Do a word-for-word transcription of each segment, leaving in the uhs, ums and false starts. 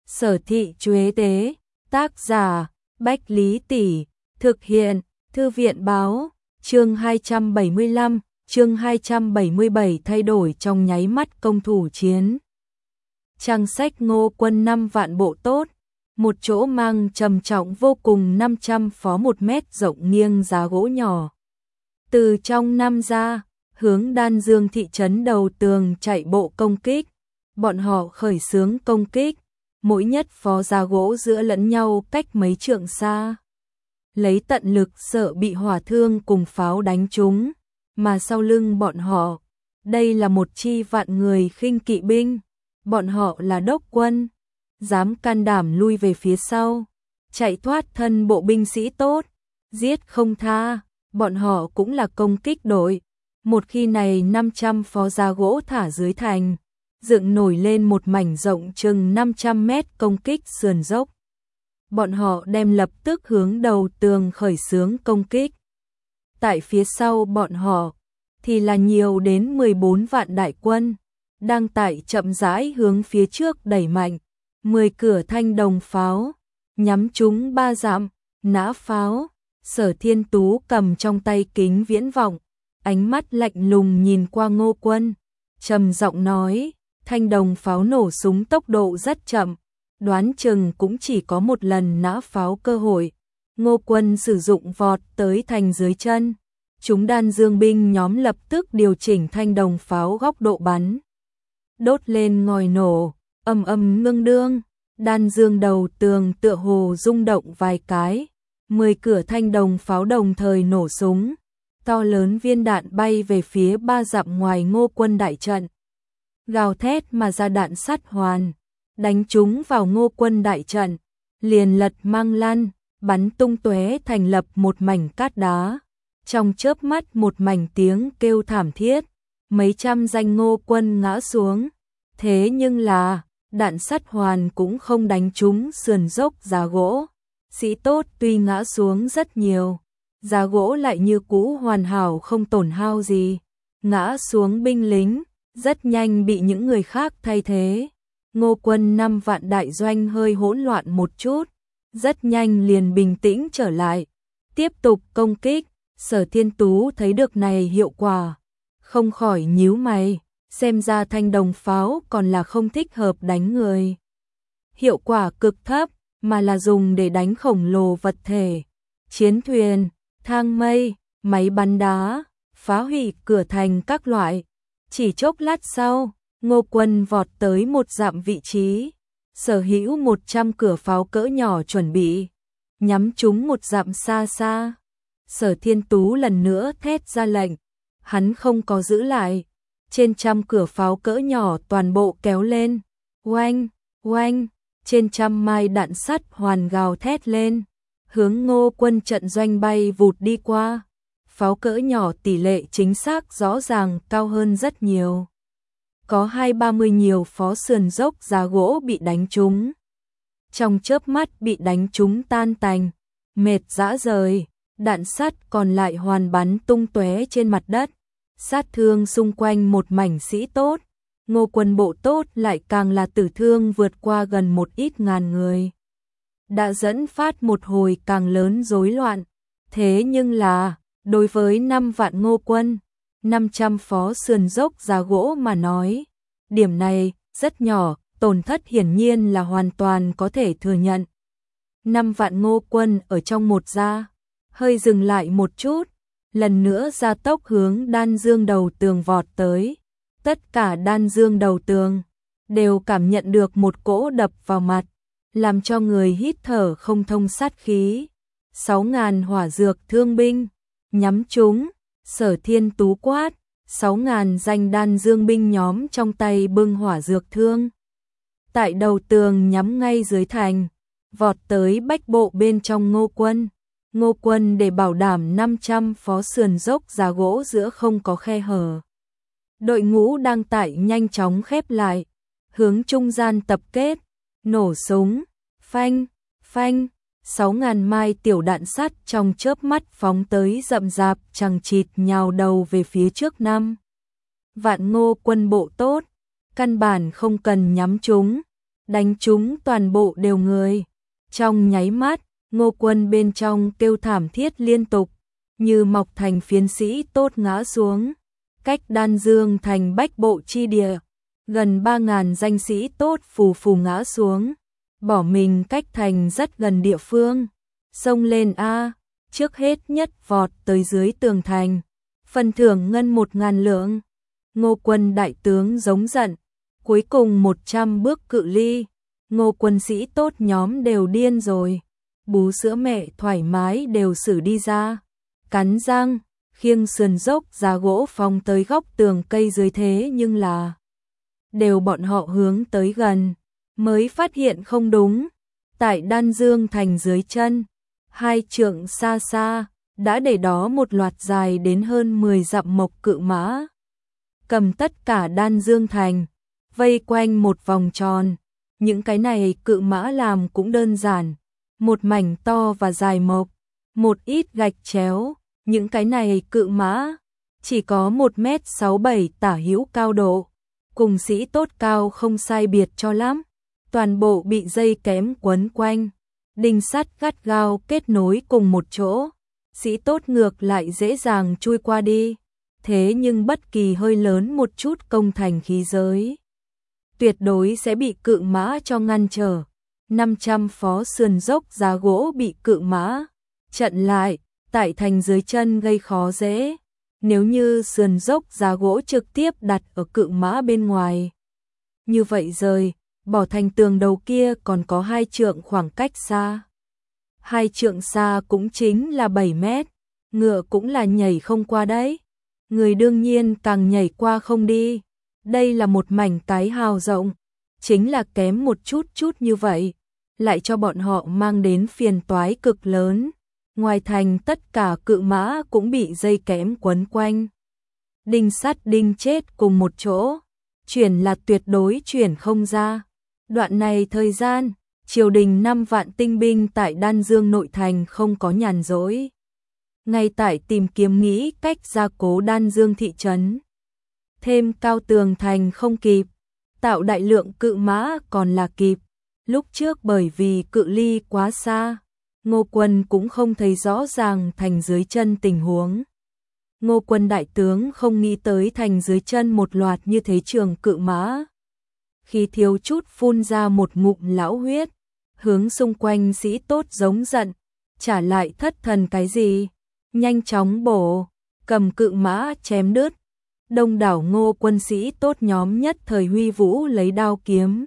Sở thị Chuế tế, tác giả, Bách Lý Tỷ, thực hiện, Thư viện báo, chương hai trăm bảy mươi lăm, chương hai trăm bảy mươi bảy thay đổi trong nháy mắt công thủ chiến. Trang sách Ngô Quân năm vạn bộ tốt, một chỗ mang trầm trọng vô cùng năm trăm phó một mét rộng nghiêng giá gỗ nhỏ. Từ trong năm ra, hướng Đan Dương thị trấn đầu tường chạy bộ công kích, bọn họ khởi xướng công kích, mỗi nhất phó giá gỗ giữa lẫn nhau cách mấy trượng xa. Lấy tận lực sợ bị hỏa thương cùng pháo đánh trúng, mà sau lưng bọn họ, đây là một chi vạn người khinh kỵ binh, bọn họ là đốc quân, dám can đảm lui về phía sau, chạy thoát thân bộ binh sĩ tốt, giết không tha, bọn họ cũng là công kích đội. Một khi này năm trăm phó giá gỗ thả dưới thành, dựng nổi lên một mảnh rộng chừng năm trăm mét công kích sườn dốc. Bọn họ đem lập tức hướng đầu tường khởi xướng công kích. Tại phía sau bọn họ, thì là nhiều đến mười bốn vạn đại quân, đang tại chậm rãi hướng phía trước đẩy mạnh, mười cửa thanh đồng pháo, nhắm trúng ba dặm, nã pháo. Sở Thiên Tú cầm trong tay kính viễn vọng, ánh mắt lạnh lùng nhìn qua Ngô Quân, trầm giọng nói, thanh đồng pháo nổ súng tốc độ rất chậm, đoán chừng cũng chỉ có một lần nã pháo cơ hội. Ngô Quân sử dụng vọt tới thành dưới chân, chúng Đan Dương binh nhóm lập tức điều chỉnh thanh đồng pháo góc độ bắn. Đốt lên ngòi nổ, ầm ầm ngưng đương, Đan Dương đầu tường tựa hồ rung động vài cái, mười cửa thanh đồng pháo đồng thời nổ súng, to lớn viên đạn bay về phía ba dặm ngoài Ngô Quân đại trận. Gào thét mà ra đạn sắt hoàn, đánh trúng vào Ngô Quân đại trận, liền lật mang lăn, bắn tung tóe thành lập một mảnh cát đá. Trong chớp mắt một mảnh tiếng kêu thảm thiết, mấy trăm danh Ngô Quân ngã xuống. Thế nhưng là, đạn sắt hoàn cũng không đánh trúng sườn dốc giá gỗ. Sĩ tốt tuy ngã xuống rất nhiều, giá gỗ lại như cũ hoàn hảo không tổn hao gì. Ngã xuống binh lính, rất nhanh bị những người khác thay thế. Ngô Quân năm vạn đại doanh hơi hỗn loạn một chút, rất nhanh liền bình tĩnh trở lại, tiếp tục công kích. Sở Thiên Tú thấy được này hiệu quả, không khỏi nhíu mày, xem ra thanh đồng pháo còn là không thích hợp đánh người. Hiệu quả cực thấp, mà là dùng để đánh khổng lồ vật thể, chiến thuyền, thang mây, máy bắn đá, phá hủy cửa thành các loại. Chỉ chốc lát sau, Ngô Quân vọt tới một dặm vị trí, sở hữu một trăm cửa pháo cỡ nhỏ chuẩn bị, nhắm trúng một dặm xa xa. Sở Thiên Tú lần nữa thét ra lệnh, hắn không có giữ lại, trên trăm cửa pháo cỡ nhỏ toàn bộ kéo lên, oanh, oanh, trên trăm mai đạn sắt hoàn gào thét lên, hướng Ngô Quân trận doanh bay vụt đi qua. Pháo cỡ nhỏ tỷ lệ chính xác rõ ràng cao hơn rất nhiều. Có hai ba mươi nhiều phó sườn dốc giá gỗ bị đánh trúng. Trong chớp mắt bị đánh trúng tan tành, mệt rã rời, đạn sắt còn lại hoàn bắn tung tóe trên mặt đất. Sát thương xung quanh một mảnh sĩ tốt, Ngô Quân bộ tốt lại càng là tử thương vượt qua gần một ít ngàn người. Đã dẫn phát một hồi càng lớn rối loạn. Thế nhưng là, đối với năm vạn Ngô Quân, năm trăm phó sườn dốc giá gỗ mà nói, điểm này rất nhỏ, tổn thất hiển nhiên là hoàn toàn có thể thừa nhận. Năm vạn Ngô Quân ở trong một gia, hơi dừng lại một chút, lần nữa gia tốc hướng Đan Dương đầu tường vọt tới. Tất cả Đan Dương đầu tường đều cảm nhận được một cỗ đập vào mặt, làm cho người hít thở không thông sát khí. Sáu ngàn hỏa dược thương binh nhắm trúng, Sở Thiên Tú quát, sáu ngàn danh Đan Dương binh nhóm trong tay bưng hỏa dược thương. Tại đầu tường nhắm ngay dưới thành, vọt tới bách bộ bên trong Ngô Quân. Ngô Quân để bảo đảm năm trăm phó sườn dốc giá gỗ giữa không có khe hở. Đội ngũ đang tại nhanh chóng khép lại, hướng trung gian tập kết, nổ súng, phanh, phanh. Sáu ngàn mai tiểu đạn sắt trong chớp mắt phóng tới rậm rạp chằng chịt nhào đầu về phía trước năm vạn Ngô Quân bộ tốt, căn bản không cần nhắm chúng, đánh chúng toàn bộ đều người. Trong nháy mắt, Ngô Quân bên trong kêu thảm thiết liên tục, như mọc thành phiến sĩ tốt ngã xuống. Cách Đan Dương thành bách bộ chi địa, gần ba ngàn danh sĩ tốt phù phù ngã xuống, bỏ mình cách thành rất gần địa phương. Xông lên a, trước hết nhất vọt tới dưới tường thành, phần thưởng ngân một ngàn lượng. Ngô Quân đại tướng giống giận, cuối cùng một trăm bước cự ly, Ngô quân sĩ tốt nhóm đều điên rồi, bú sữa mẹ thoải mái đều xử đi ra, cắn răng, khiêng sườn dốc giá gỗ phóng tới góc tường cây dưới thế nhưng là đều bọn họ hướng tới gần, mới phát hiện không đúng. Tại Đan Dương thành dưới chân, hai trượng xa xa, đã để đó một loạt dài đến hơn mười dặm mộc cự mã. Cầm tất cả Đan Dương thành, vây quanh một vòng tròn, những cái này cự mã làm cũng đơn giản, một mảnh to và dài mộc, một ít gạch chéo, những cái này cự mã chỉ có một mét sáu bảy tả hữu cao độ, cùng sĩ tốt cao không sai biệt cho lắm, toàn bộ bị dây kém quấn quanh, đinh sắt gắt gao kết nối cùng một chỗ, sĩ tốt ngược lại dễ dàng chui qua đi, thế nhưng bất kỳ hơi lớn một chút công thành khí giới, tuyệt đối sẽ bị cự mã cho ngăn trở. năm trăm phó sườn dốc giá gỗ bị cự mã chặn lại, tại thành dưới chân gây khó dễ. Nếu như sườn dốc giá gỗ trực tiếp đặt ở cự mã bên ngoài, như vậy rời, bỏ thành tường đầu kia còn có hai trượng khoảng cách xa. Hai trượng xa cũng chính là bảy mét, ngựa cũng là nhảy không qua đấy. Người đương nhiên càng nhảy qua không đi. Đây là một mảnh cái hào rộng, chính là kém một chút chút như vậy, lại cho bọn họ mang đến phiền toái cực lớn. Ngoài thành tất cả cự mã cũng bị dây kẽm quấn quanh. Đinh sắt đinh chết cùng một chỗ, chuyển là tuyệt đối chuyển không ra. Đoạn này thời gian, triều đình năm vạn tinh binh tại Đan Dương nội thành không có nhàn rỗi. Ngay tại tìm kiếm nghĩ cách gia cố Đan Dương thị trấn. Thêm cao tường thành không kịp, tạo đại lượng cự mã còn là kịp. Lúc trước bởi vì cự ly quá xa, Ngô Quân cũng không thấy rõ ràng thành dưới chân tình huống. Ngô Quân đại tướng không nghĩ tới thành dưới chân một loạt như thế trường cự mã. Khi thiếu chút phun ra một ngụm lão huyết, hướng xung quanh sĩ tốt giống giận, trả lại thất thần cái gì, nhanh chóng bổ, cầm cự mã chém đứt. Đông đảo Ngô quân sĩ tốt nhóm nhất thời huy vũ lấy đao kiếm,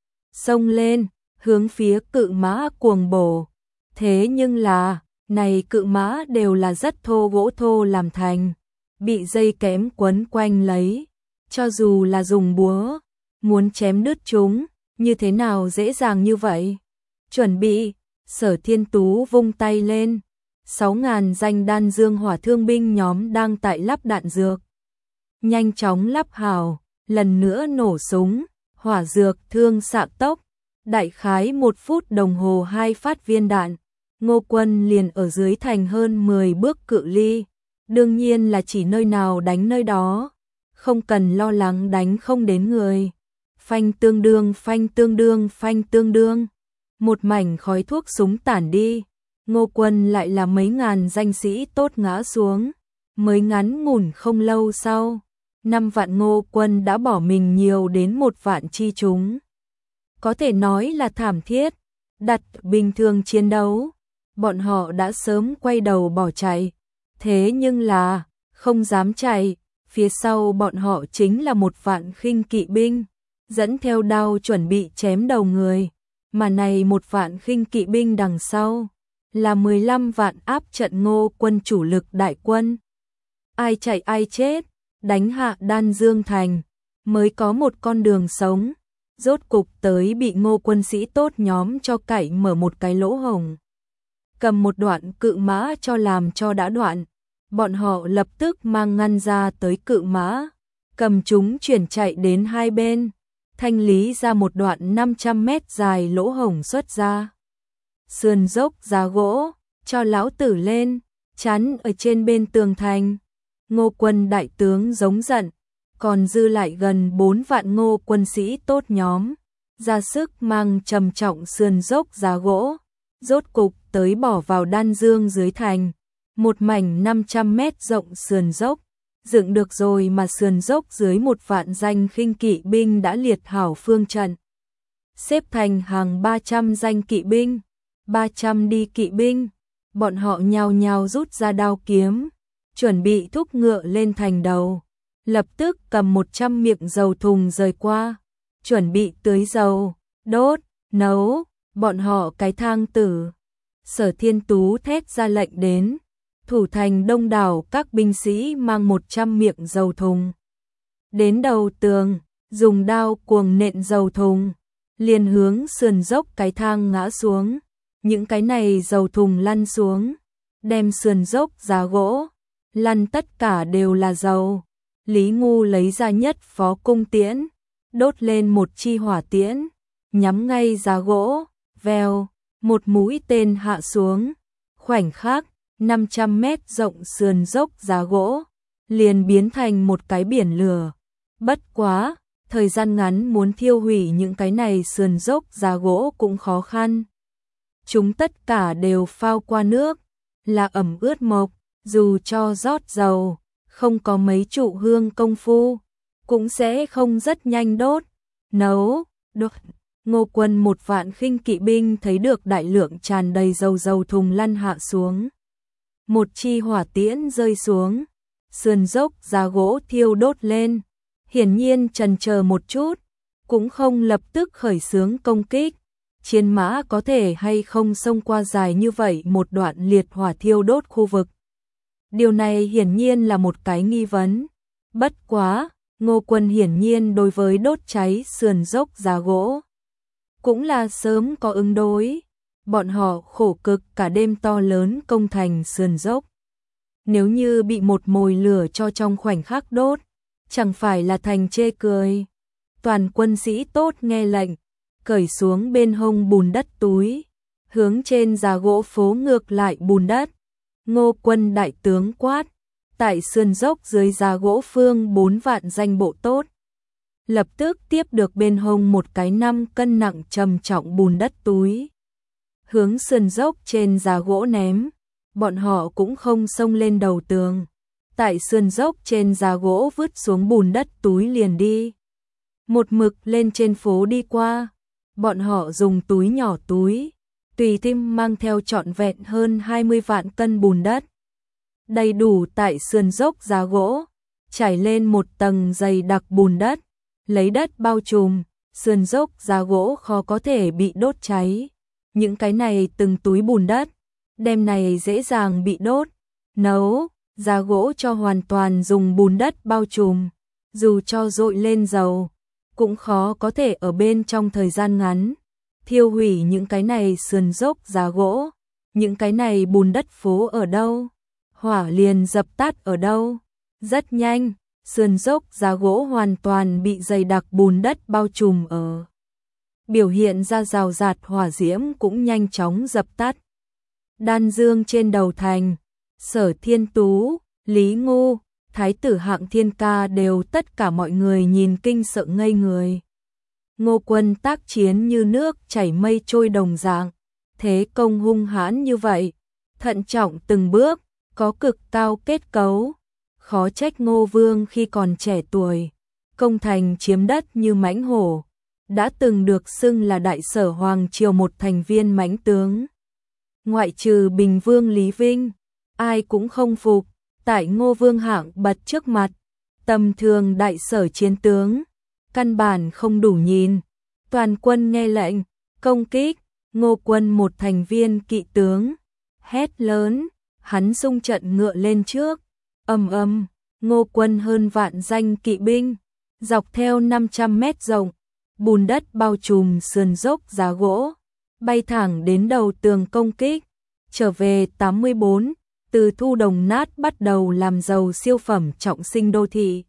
xông lên, hướng phía cự mã cuồng bổ. Thế nhưng là, này cự mã đều là rất thô gỗ thô làm thành, bị dây kẽm quấn quanh lấy, cho dù là dùng búa, muốn chém đứt chúng, như thế nào dễ dàng như vậy. Chuẩn bị, Sở Thiên Tú vung tay lên, sáu ngàn danh Đan Dương hỏa thương binh nhóm đang tại lắp đạn dược. Nhanh chóng lắp hào, lần nữa nổ súng, hỏa dược thương xạ tốc, đại khái một phút đồng hồ hai phát viên đạn. Ngô Quân liền ở dưới thành hơn mười bước cự ly, đương nhiên là chỉ nơi nào đánh nơi đó, không cần lo lắng đánh không đến người. Phanh tương đương, phanh tương đương, phanh tương đương, một mảnh khói thuốc súng tản đi, Ngô Quân lại là mấy ngàn danh sĩ tốt ngã xuống, mới ngắn ngủn không lâu sau, năm vạn Ngô Quân đã bỏ mình nhiều đến một vạn chi chúng. Có thể nói là thảm thiết, đặt bình thường chiến đấu, bọn họ đã sớm quay đầu bỏ chạy, thế nhưng là, không dám chạy, phía sau bọn họ chính là một vạn khinh kỵ binh, dẫn theo đao chuẩn bị chém đầu người, mà này một vạn khinh kỵ binh đằng sau, là mười lăm vạn áp trận Ngô quân chủ lực đại quân. Ai chạy ai chết, đánh hạ Đan Dương thành, mới có một con đường sống, rốt cục tới bị Ngô quân sĩ tốt nhóm cho cậy mở một cái lỗ hổng. Cầm một đoạn cự mã cho làm cho đã đoạn, bọn họ lập tức mang ngăn ra tới cự mã, cầm chúng chuyển chạy đến hai bên, thanh lý ra một đoạn năm trăm mét dài lỗ hổng xuất ra. Sườn dốc giá gỗ, cho lão tử lên, chắn ở trên bên tường thành. Ngô quân đại tướng giống giận, còn dư lại gần bốn vạn Ngô quân sĩ tốt nhóm, ra sức mang trầm trọng sườn dốc giá gỗ, rốt cục tới bỏ vào đan dương dưới thành, một mảnh năm trăm mét rộng sườn dốc, dựng được rồi mà sườn dốc dưới một vạn danh khinh kỵ binh đã liệt hảo phương trận. Xếp thành hàng ba trăm danh kỵ binh, ba trăm đi kỵ binh, bọn họ nhao nhao rút ra đao kiếm, chuẩn bị thúc ngựa lên thành đầu, lập tức cầm một trăm miệng dầu thùng rời qua, chuẩn bị tưới dầu, đốt, nấu, bọn họ cái thang tử. Sở Thiên Tú thét ra lệnh đến, thủ thành đông đảo các binh sĩ mang một trăm miệng dầu thùng. Đến đầu tường, dùng đao cuồng nện dầu thùng, liền hướng sườn dốc cái thang ngã xuống. Những cái này dầu thùng lăn xuống, đem sườn dốc giá gỗ, lăn tất cả đều là dầu. Lý Ngu lấy ra nhất phó cung tiễn, đốt lên một chi hỏa tiễn, nhắm ngay giá gỗ, vèo, một mũi tên hạ xuống. Khoảnh khắc, năm trăm mét rộng sườn dốc giá gỗ, liền biến thành một cái biển lửa. Bất quá, thời gian ngắn muốn thiêu hủy những cái này sườn dốc giá gỗ cũng khó khăn. Chúng tất cả đều phao qua nước, là ẩm ướt mộc, dù cho rót dầu, không có mấy trụ hương công phu, cũng sẽ không rất nhanh đốt, nấu, đốt. Ngô Quân một vạn khinh kỵ binh thấy được đại lượng tràn đầy dầu dầu thùng lăn hạ xuống. Một chi hỏa tiễn rơi xuống, sườn dốc giá gỗ thiêu đốt lên, hiển nhiên chần chờ một chút, cũng không lập tức khởi xướng công kích. Chiến mã có thể hay không xông qua dài như vậy một đoạn liệt hỏa thiêu đốt khu vực. Điều này hiển nhiên là một cái nghi vấn. Bất quá, Ngô Quân hiển nhiên đối với đốt cháy sườn dốc giá gỗ cũng là sớm có ứng đối. Bọn họ khổ cực cả đêm to lớn công thành sườn dốc. Nếu như bị một mồi lửa cho trong khoảnh khắc đốt, chẳng phải là thành chê cười. Toàn quân sĩ tốt nghe lệnh, cởi xuống bên hông bùn đất túi, hướng trên giá gỗ phố ngược lại bùn đất. Ngô Quân đại tướng quát, tại sườn dốc dưới giá gỗ phương bốn vạn danh bộ tốt. Lập tức tiếp được bên hông một cái năm cân nặng trầm trọng bùn đất túi. Hướng sườn dốc trên giá gỗ ném, bọn họ cũng không xông lên đầu tường. Tại sườn dốc trên giá gỗ vứt xuống bùn đất túi liền đi. Một mực lên trên phố đi qua, bọn họ dùng túi nhỏ túi, tùy tim mang theo trọn vẹn hơn hai mươi vạn cân bùn đất. Đầy đủ tại sườn dốc giá gỗ, trải lên một tầng dày đặc bùn đất, lấy đất bao trùm, sườn dốc giá gỗ khó có thể bị đốt cháy. Những cái này từng túi bùn đất, đêm này dễ dàng bị đốt, nấu, giá gỗ cho hoàn toàn dùng bùn đất bao trùm, dù cho dội lên dầu, cũng khó có thể ở bên trong thời gian ngắn thiêu hủy những cái này sườn dốc giá gỗ. Những cái này bùn đất phố ở đâu, hỏa liền dập tắt ở đâu. Rất nhanh, sườn dốc giá gỗ hoàn toàn bị dày đặc bùn đất bao trùm ở. Biểu hiện ra rào rạt hỏa diễm cũng nhanh chóng dập tắt. Đan Dương trên đầu thành, Sở Thiên Tú, Lý Ngu, Thái tử Hạng Thiên Ca đều tất cả mọi người nhìn kinh sợ ngây người. Ngô Quân tác chiến như nước chảy mây trôi đồng dạng, thế công hung hãn như vậy, thận trọng từng bước, có cực cao kết cấu. Khó trách Ngô Vương khi còn trẻ tuổi, công thành chiếm đất như mãnh hổ, đã từng được xưng là đại sở hoàng triều một thành viên mãnh tướng. Ngoại trừ Bình Vương Lý Vinh, ai cũng không phục. Tại Ngô Vương hạng bật trước mặt, tầm thường đại sở chiến tướng, căn bản không đủ nhìn. Toàn quân nghe lệnh, công kích. Ngô Quân một thành viên kỵ tướng, hét lớn, hắn xung trận ngựa lên trước. Ầm ầm, Ngô Quân hơn vạn danh kỵ binh, dọc theo năm trăm mét rộng, bùn đất bao trùm sườn dốc giá gỗ, bay thẳng đến đầu tường công kích. Trở về tám mươi bốn, từ thu đồng nát bắt đầu làm giàu siêu phẩm trọng sinh đô thị.